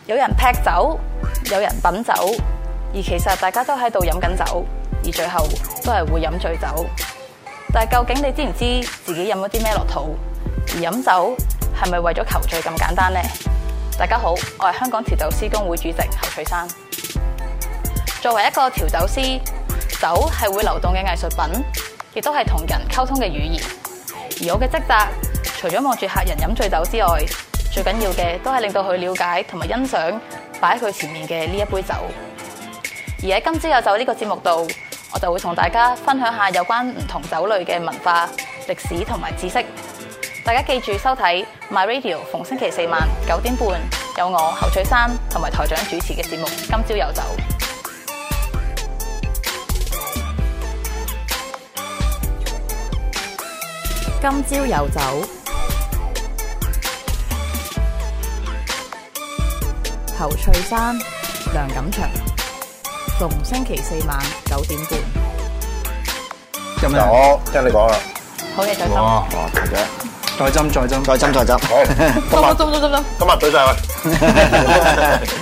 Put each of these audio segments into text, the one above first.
有人劈酒，有人品酒，而其實大家都喺度飲緊酒，而最後都係會飲醉酒。但係究竟你知唔知自己飲咗啲咩落肚？而飲酒係咪為咗求醉咁簡單呢？大家好，我係香港調酒師公會主席侯翠珊。作為一個調酒師，酒係會流動嘅藝術品，亦都係同人溝通嘅語言。而我嘅職責，除咗望住客人飲醉酒之外，最緊要嘅都係令到佢了解同埋欣賞擺喺佢前面嘅呢一杯酒。而喺今朝有酒呢個節目度，我就會同大家分享下有關唔同酒類嘅文化、歷史同埋知識。大家記住收睇 My Radio， 逢星期四晚9點半有我侯翠珊同埋台長主持嘅節目《今朝有酒》。 今朝有酒，侯翠珊、梁錦祥，逢星期四晚9點半。 今日我聽你講啦。 好嘢，再斟。 哇，台長， 再斟。 好， 斟。 今日對晒佢。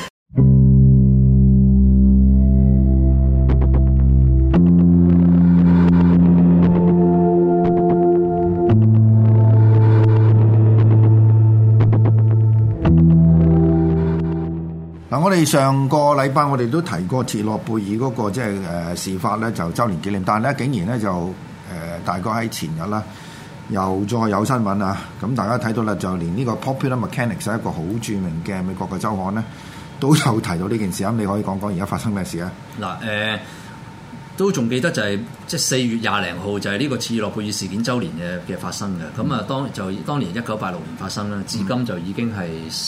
嗱，我哋上個禮拜我哋都提過切諾貝爾嗰個即係事發咧，就週年紀念，但係咧竟然咧就大概喺前日啦，又再有新聞啊！咁大家睇到啦，就連呢個 Popular Mechanics 係一個好著名嘅美國嘅週刊咧，都有提到呢件事。咁你可以講講而家發生咩事啊？ 嗱，都仲記得就係即係4月20零號就係呢個切諾貝爾事件週年嘅發生嘅。咁啊，當年1986年發生啦，至今就已經係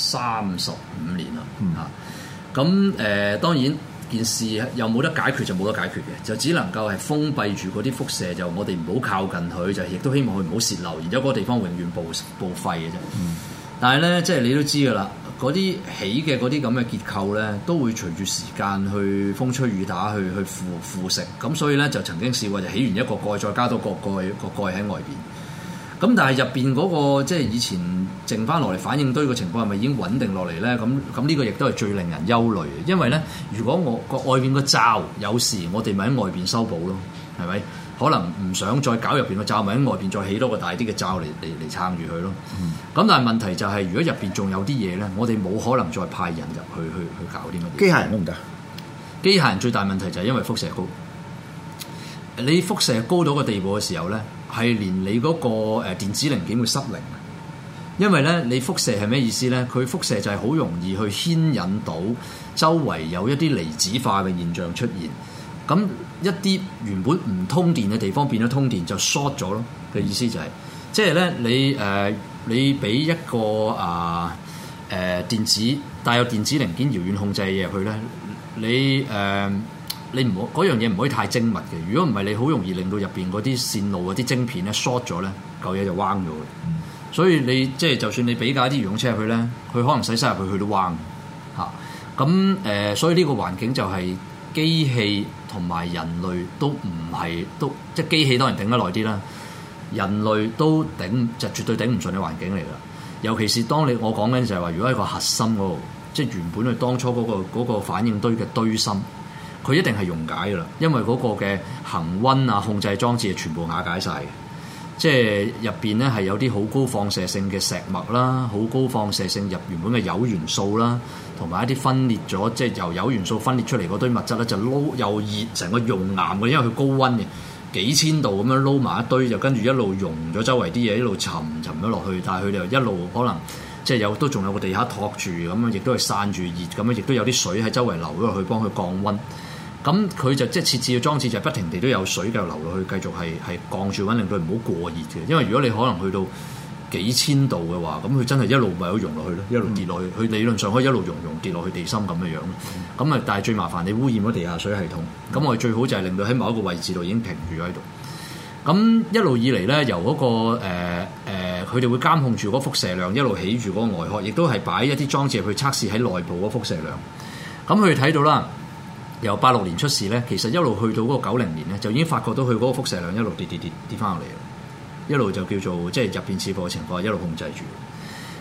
35年啦。咁當然件事又冇得解決就冇得解決嘅，就只能夠係封閉住嗰啲輻射，就我哋唔好靠近佢，就亦都希望佢唔好洩漏，然之後嗰個地方永遠報廢嘅啫。但係咧，即係你都知㗎啦，嗰啲起嘅嗰啲咁嘅結構咧，都會隨住時間去風吹雨打去腐蝕。咁所以咧就曾經試過就起完一個蓋，再加多個蓋喺外邊。咁但係入邊嗰個即係以前剩翻落嚟反應堆嘅情況係咪已經穩定落嚟咧？咁呢個亦都係最令人憂慮嘅，因為咧，如果我個外邊個罩有事，我哋咪喺外邊修補咯，係咪？可能唔想再搞入邊個罩，咪喺外邊再起多個大啲嘅罩嚟撐住佢咯。咁但係問題就係，如果入邊仲有啲嘢咧，我哋冇可能再派人入去搞啲乜嘢。 機械人都唔得。機械人最大問題就係因為輻射高。你輻射高到個地步嘅時候咧，係連你嗰個電子零件會失靈。因為咧，你輻射係咩意思咧？佢輻射就係好容易去牽引到周圍有一啲離子化嘅現象出現。咁一啲原本唔通電嘅地方變咗通電，就 short 咗咯。嘅意思就係，即係咧你俾一個電子帶有電子零件遙遠控制嘅嘢入去咧，你唔好嗰樣嘢唔可以太精密嘅。如果唔係，你好容易令到入邊嗰啲線路嗰啲晶片咧 short 咗咧，嚿嘢就彎咗嘅。所以你即係就算你俾架啲遙控車入去咧，佢可能駛入去佢都彎嚇。咁所以呢個環境就係機器同埋人類都唔係即係機器當然頂得耐啲啦，人類都就絕對頂唔順嘅環境嚟㗎。尤其是當我講緊就係話，如果喺個核心嗰度，即係原本佢當初嗰個反應堆嘅堆芯，佢一定係溶解㗎啦，因為嗰個嘅恆溫啊控制裝置係全部瓦解晒嘅。即係入邊咧係有啲好高放射性嘅石墨啦，好高放射性入原本嘅鈾元素啦，同埋一啲分裂咗，即係由鈾元素分裂出嚟嗰堆物質咧，就撈又熱成個熔岩嘅，因為佢高溫嘅，幾千度咁樣撈埋一堆，就跟住一路溶咗周圍啲嘢，一路沉咗落去，但係佢哋又一路可能即係都仲有個地下托住咁樣，亦都係散住熱咁樣，亦都有啲水喺周圍流咗落去幫佢降溫。咁佢就即係設置嘅裝置就係不停地都有水繼續流落去，繼續係降住溫，令到佢唔好過熱嘅。因為如果你可能去到幾千度嘅話，咁佢真係一路咪有溶落去咯，一路跌落去。佢理論上可以一路溶跌落去地心咁嘅樣。咁啊，但係最麻煩你污染咗地下水系統。咁我哋最好就係令到喺某一個位置度已經停住咗喺度。咁一路以嚟咧，由嗰個佢哋會監控住嗰輻射量，一路起住嗰個外殼，亦都係擺一啲裝置去測試喺內部嗰輻射量。咁佢哋睇到啦。由86年出事咧，其實一路去到嗰個90年咧，就已經發覺到佢嗰個輻射量一路跌翻落嚟，一路就叫做即係入邊似貨嘅情況一路控制住。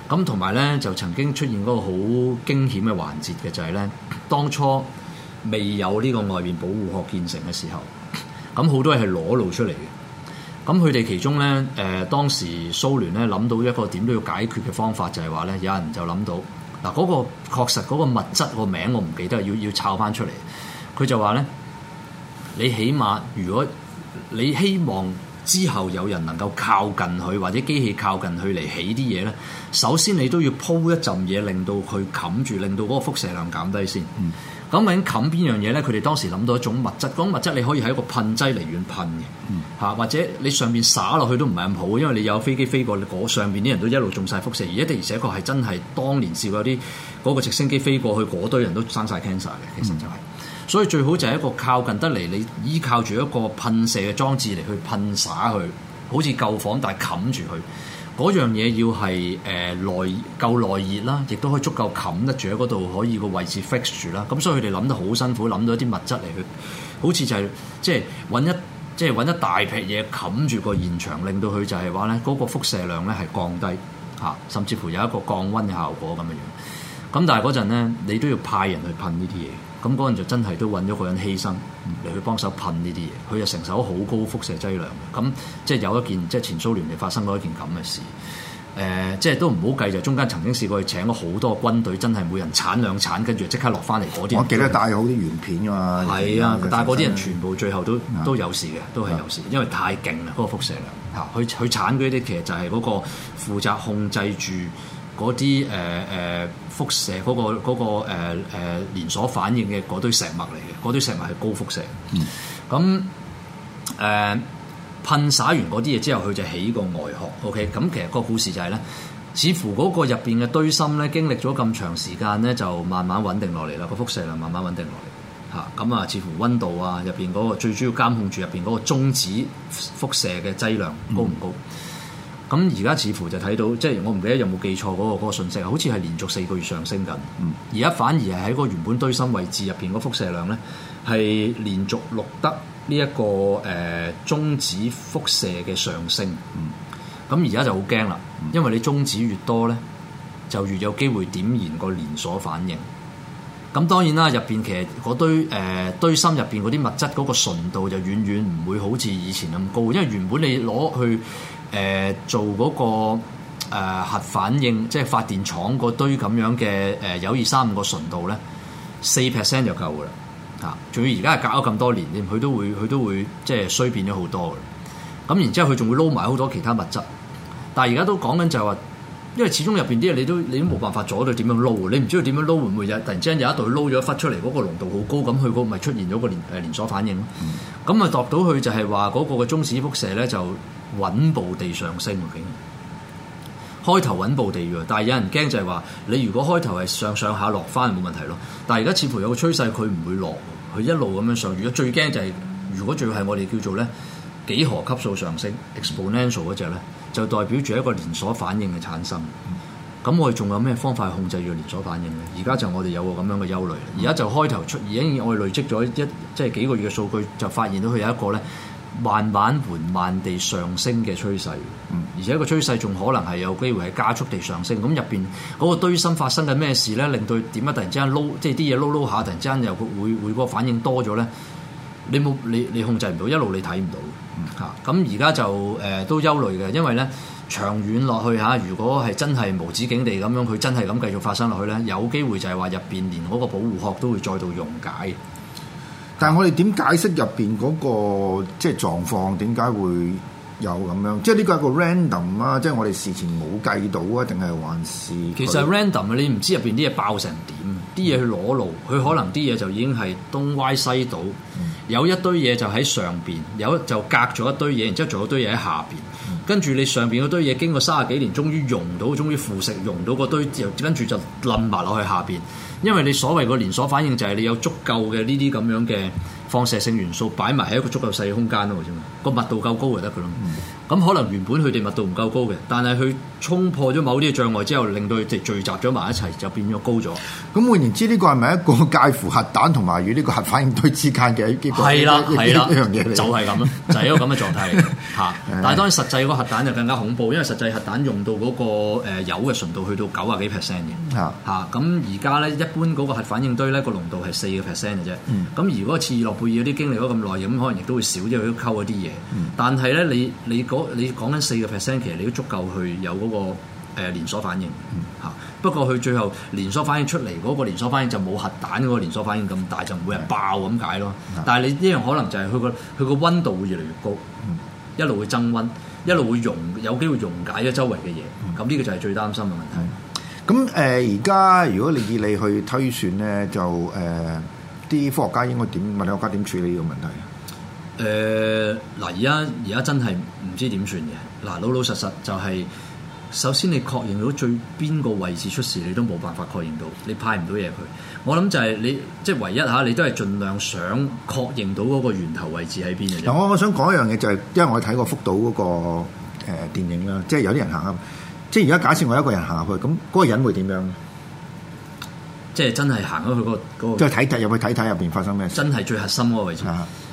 咁同埋咧就曾經出現嗰個好驚險嘅環節嘅就係咧，當初未有呢個外面保護殼建成嘅時候，咁好多嘢係裸露出嚟嘅。咁佢哋其中咧當時蘇聯咧諗到一個點都要解決嘅方法，就係話咧有人就諗到嗱，嗰個確實嗰個物質個名我唔記得，要抄翻出嚟。佢就話咧，你起碼如果你希望之後有人能夠靠近佢，或者機器靠近佢嚟起啲嘢咧，首先你都要鋪一陣嘢，令到佢冚住，令到嗰個輻射量減低先。咁究竟冚邊樣嘢咧？佢哋當時諗到一種物質，嗰種物質你可以喺一個噴劑離遠噴嘅，或者你上面灑落去都唔係咁好，因為你有飛機飛過，嗰上邊啲人都一路中晒輻射，而且確係真係當年試過有啲嗰個直升機飛過去，嗰堆人都生晒 cancer 嘅，其實就係。所以最好就係一個靠近得嚟，你依靠住一個噴射嘅裝置嚟去噴灑佢，好似舊房但係冚住佢。嗰樣嘢要係夠耐熱啦，亦都可以足夠冚得住喺嗰度，可以個位置 fix 住啦。咁所以佢哋諗得好辛苦，諗到一啲物質嚟去，好似就係即係揾一大劈嘢冚住個現場，令到佢就係話咧嗰個輻射量咧係降低嚇，甚至乎有一個降溫嘅效果咁嘅樣。咁但係嗰陣咧，你都要派人去噴呢啲嘢。咁嗰陣就真係都揾咗個人犧牲嚟去幫手噴呢啲嘢，佢就承受好高輻射劑量嘅。咁即係有一件即係前蘇聯嚟發生過一件咁嘅事。即係都唔好計，就中間曾經試過去請咗好多軍隊，真係每人鏟兩鏟，跟住即刻落翻嚟嗰啲。我記得帶好啲原片㗎嘛。 係啊，但係嗰啲人全部最後都有事嘅，都係有事，因為太勁啦嗰個輻射量嚇。佢鏟嗰啲其實就係嗰個負責控制住嗰啲輻射嗰個連鎖反應嘅嗰堆石墨嚟嘅，嗰堆石墨係高輻射。咁噴灑完嗰啲嘢之後，佢就起個外殼。OK，咁其實個故事就係咧，似乎嗰個入邊嘅堆芯咧，經歷咗咁長時間咧，就慢慢穩定落嚟啦。個輻射量慢慢穩定落嚟嚇。咁啊，似乎溫度啊，入邊嗰個最主要監控住入邊嗰個中子輻射嘅劑量高唔高？咁而家似乎就睇到，即係我唔記得有冇記錯嗰個信息，好似係連續4個月上升緊。而家反而係喺個原本堆芯位置入邊嗰輻射量咧，係連續錄得呢一個中子輻射嘅上升。咁而家就好驚啦，因為你中子越多咧，就越有機會點燃個連鎖反應。咁當然啦，入邊其實嗰堆芯入邊嗰啲物質嗰個純度就遠遠唔會好似以前咁高，因為原本你攞去做嗰個核反應，即係發電廠嗰堆咁樣嘅鈾235個純度咧，4% 就夠噶啦嚇。仲要而家係隔咗咁多年添，佢都會即係衰變咗好多嘅。咁然之後佢仲會撈埋好多其他物質，但係而家都講緊就係話，因為始終入邊啲嘢你都冇辦法阻到點樣撈，你唔知道點樣撈，會唔會突然之間有一度撈咗一忽出嚟，嗰個濃度好高，咁佢嗰個咪出現咗個連鎖反應咯。咁啊度到佢就係話嗰個嘅中子輻射咧就穩步地上升喎，竟然開頭穩步地喎，但係有人驚就係話你如果開頭係上下落翻冇問題咯，但係而家似乎有個趨勢佢唔會落，佢一路咁樣上。如果最驚就係如果最後係我哋叫做咧幾何級數上升 exponential 嗰隻咧，就代表住一個連鎖反應嘅產生。咁我哋仲有咩方法去控制住連鎖反應咧？而家就我哋有個咁樣嘅憂慮。而家就開頭已經我哋累積咗即係幾個月嘅數據，就發現到佢有一個咧慢慢緩慢地上升嘅趨勢。而且個趨勢仲可能係有機會係加速地上升。咁入邊嗰個堆芯發生緊咩事咧？令到點解突然之間撈即係啲嘢撈下，突然之間又會嗰個反應多咗咧？你控制唔到，一路你睇唔到嚇。咁而家就都憂慮嘅，因為咧長遠落去嚇，如果係真係無止境地咁樣，佢真係咁繼續發生落去咧，有機會就係話入邊連嗰個保護殼都會再度溶解。 但係我哋點解釋入邊嗰個即係狀況點解會有咁樣？即係呢個係一個 random 啊，即係我哋事前冇計到啊，定係還是？其實 random 你唔知入邊啲嘢爆成點，啲嘢去裸露，佢可能啲嘢就已經係東歪西倒，有一堆嘢就喺上邊，有就隔咗一堆嘢，然之後仲有堆嘢喺下邊，跟住你上邊嗰堆嘢經過30幾年，終於溶到，終於腐蝕溶到嗰堆，跟住就冧埋落去下邊。因為你所謂個連鎖反應就係你有足夠嘅呢啲咁樣嘅放射性元素擺埋喺一個足夠細嘅空間咯啫嘛，個密度夠高就得噶啦。 咁可能原本佢哋密度唔夠高嘅，但係佢衝破咗某啲障礙之後，令到佢哋聚集咗埋一齊，就變咗高咗。 咁換言之，呢個係咪一個介乎核彈同埋與呢個核反應堆之間嘅一個係啦一樣嘢嚟？ 就係咁咯，就係一個咁嘅狀態嚟嚇。但係當然實際嗰個核彈就更加恐怖，因為實際核彈用到嗰個鈾嘅純度去到90幾%嘅嚇。咁而家咧一般嗰個核反應堆咧個濃度係4%嘅啫。咁如果切爾諾貝爾嗰啲經歷咗咁耐，咁可能亦都會少，因為都溝一啲嘢。但係咧你講緊4%，其實你都足夠去有嗰個連鎖反應嚇。不過佢最後連鎖反應出嚟嗰個連鎖反應就冇核彈嗰個連鎖反應咁大，就唔會人爆咁解咯。但係你呢樣可能就係佢個溫度會越嚟越高，一路會增溫，一路會有機會溶解咗周圍嘅嘢。咁呢個就係最擔心嘅問題。 咁而家如果你以你去推算咧，就啲科學家應該點？物理學家點處理呢個問題？ 嗱，而家真係唔知點算嘅。嗱，老實就係、首先你確認到最邊個位置出事，你都冇辦法確認到，你派唔到嘢佢。我諗就係你即係唯一嚇，你都係盡量想確認到嗰個源頭位置喺邊嘅啫。 我想講一樣嘢就係、因為我睇過福島嗰個電影啦，即係有啲人行入，即係而家假設我一個人行入去，咁嗰個人會點樣？ 即係真係行咗去嗰個， 即係睇入去睇入邊發生咩事？ 真係最核心嗰個位置。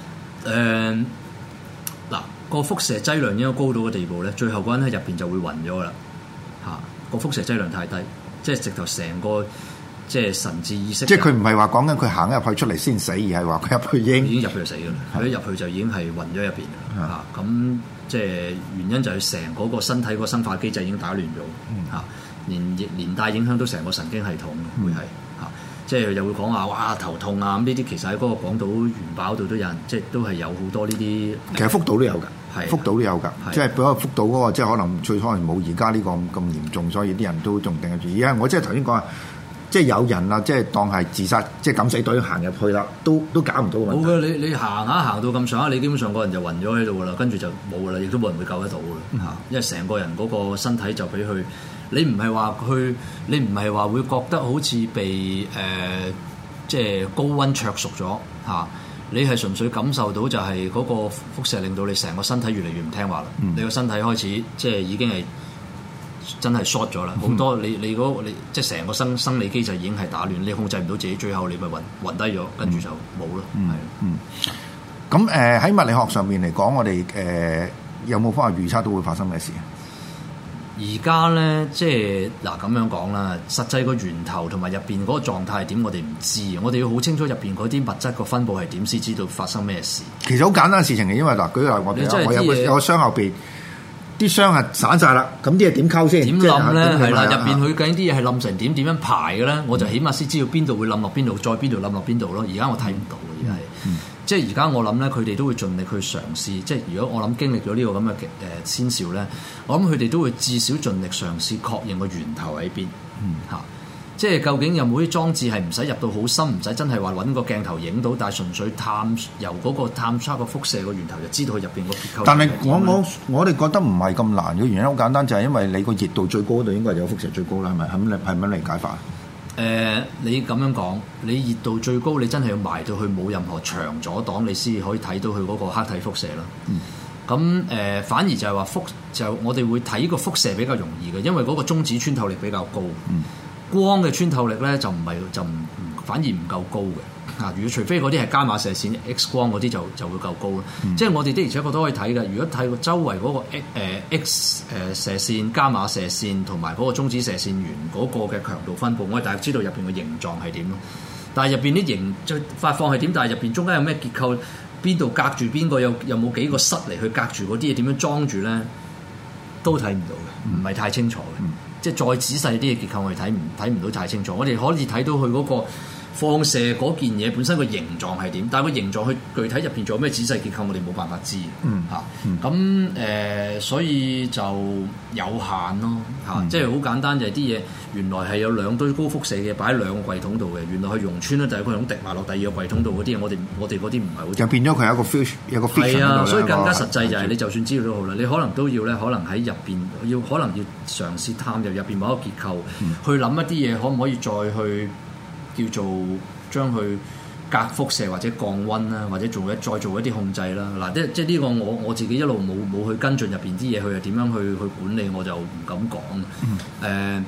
嗱，個輻射劑量應該高到嘅地步咧，最後嗰人喺入邊就會暈咗噶啦。個輻射劑量太低，即係直頭成個即係神志意識。即係佢唔係話講緊佢行入去出嚟先死，而係話佢入去已經入去就死㗎啦。佢一入去就已經係暈咗入邊㗎啦。咁即係原因就係成嗰個身體個生化機制已經打亂咗。連帶影響到成個神經系統會係即係又會講話哇頭痛啊，咁呢啲其實喺嗰個廣島原爆度都有人，即係都係有好多呢啲。 其實福島都有㗎，福島都有㗎，即係比如福島嗰個即係可能最可能冇而家呢個咁嚴重，所以啲人都仲定得住。而家我即係頭先講啊，即係有人啊，即係當係自殺，即係敢死隊行入去啦，都搞唔到個問題。 冇嘅，你行到咁上下，你基本上個人就暈咗喺度㗎啦，跟住就冇㗎啦，亦都冇人會救得到㗎啦。因為成個人嗰個身體就俾佢。你唔係話會覺得好似被即係高溫灼熟咗嚇，你係純粹感受到就係嗰個輻射令到你成個身體越嚟越唔聽話啦。你個身體開始即係已經係真係 short 咗啦，好多你即係成個生理機制已經係打亂，你控制唔到自己，最後你咪暈低咗，跟住就冇咯。 咁喺物理學上面嚟講，我哋有冇方法預測到會發生咩事？ 而家咧，即係嗱咁樣講啦，實際個源頭同埋入邊嗰個狀態係點，我哋唔知。我哋要好清楚入邊嗰啲物質個分佈係點，先知道發生咩事。 其實好簡單嘅事情嚟，因為嗱，舉例我有個箱後邊，啲箱係散晒啦，咁啲嘢點溝先？ 點冧咧？係啦，入邊佢究竟啲嘢係冧成點樣排嘅咧？我就起碼先知道邊度會冧落邊度，再邊度冧落邊度咯。而家我睇唔到嘅，而家係。即係而家我諗咧，佢哋都會盡力去嘗試。即係如果我諗經歷咗呢個咁嘅先兆咧，我諗佢哋都會至少盡力嘗試確認個源頭喺邊。即係究竟有冇啲裝置係唔使入到好深，唔使真係話揾個鏡頭影到，但係純粹由嗰個探測個輻射個源頭就知道佢入邊個結構。 但係我哋覺得唔係咁難嘅原因好簡單，就係因為你個熱度最高度應該係有輻射最高啦，係咪？係咪咁理解法？ 你咁樣講，你熱度最高，你真係要埋到去冇任何牆阻擋，你先可以睇到佢嗰個黑體輻射啦。咁反而就係話我哋會睇個輻射比較容易嘅，因為嗰個中子穿透力比較高。光嘅穿透力咧反而唔夠高嘅。如果除非嗰啲係伽馬射線、X 光嗰啲就會夠高啦。即係我哋的而且確都可以睇嘅。如果睇個周圍嗰個 X 射線、伽馬射線同埋嗰個中子射線源嗰個嘅強度分佈，我哋大概知道入邊嘅形狀係點咯。但係入邊啲形最發放係點？但係入邊中間有咩結構？邊度隔住邊個？有冇幾個室嚟去隔住嗰啲嘢？點樣裝住咧？都睇唔到嘅，唔係太清楚嘅。即係再仔細啲嘅結構，我哋睇唔到太清楚。我哋可以睇到佢嗰個放射嗰件嘢本身個形狀係點，但係個形狀佢具體入邊仲有咩仔細結構，我哋冇辦法知。所以就有限咯。即係好簡單，就係啲嘢原來係有兩堆高輻射嘅擺喺兩個櫃桶度嘅，原來佢溶穿咧，就係佢咁滴埋落第二個櫃桶度嗰啲嘢，我哋嗰啲唔係好。就變咗佢有個 fiction 喺度。所以更加實際就係你就算知道都好啦，你可能都要咧，可能喺入邊可能要嘗試探入邊某一個結構，去諗一啲嘢，可唔可以再去叫做將佢隔輻射或者降溫啦，或者再做一啲控制啦。嗱，即係呢個我自己一路冇去跟進入邊啲嘢，佢係點樣去管理，我就唔敢講。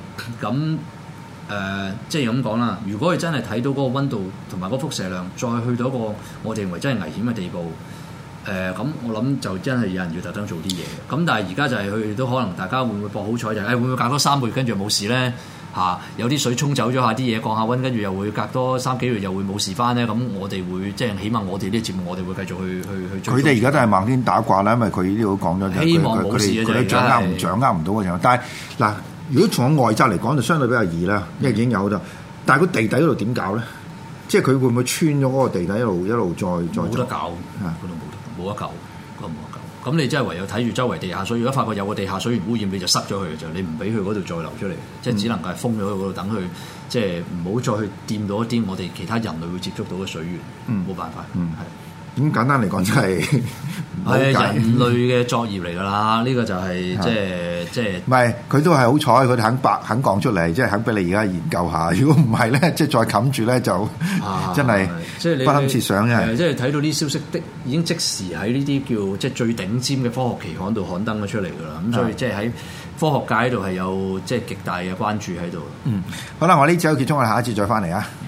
即係咁講啦。如果佢真係睇到嗰個溫度同埋嗰個輻射量，再去到一個我哋認為真係危險嘅地步，咁我諗就真係有人要特登做啲嘢。咁但係而家就係佢都可能大家會唔會搏好彩就係會唔會隔多3個月跟住冇事咧？有啲水沖走咗下啲嘢，降下溫，跟住又會隔多3幾月又會冇事翻咧。咁我哋會即係起碼我哋呢啲節目，我哋會繼續去追。 佢哋而家都係盲天打卦啦，因為佢呢度講咗， 希望冇事嘅佢哋掌握唔到嘅情況。但係嗱，如果從外側嚟講，就相對比較易啦，因為已經有咗。但係個地底嗰度點搞咧？即係佢會唔會穿咗嗰個地底一路再冇得搞？嗰度冇得救。咁你真係唯有睇住周圍地下水，如果發覺有個地下水源污染，你就塞咗佢嘅啫，你唔俾佢嗰度再流出嚟，即係只能夠係封咗佢嗰度，等佢即係唔好再去掂到一啲我哋其他人類會接觸到嘅水源。冇辦法。 咁簡單嚟講，真係係人類嘅作業嚟㗎啦。呢個就係即係唔係佢都係好彩，佢哋肯講出嚟，即係肯俾你而家研究下。如果唔係咧，即係再冚住咧，就真係不堪設想嘅。 即係睇到啲消息已經即時喺呢啲叫即係最頂尖嘅科學期刊度刊登咗出嚟㗎啦。咁所以即係喺科學界度係有即係極大嘅關注喺度。 好啦，我呢節結束，我哋下一節再翻嚟啊。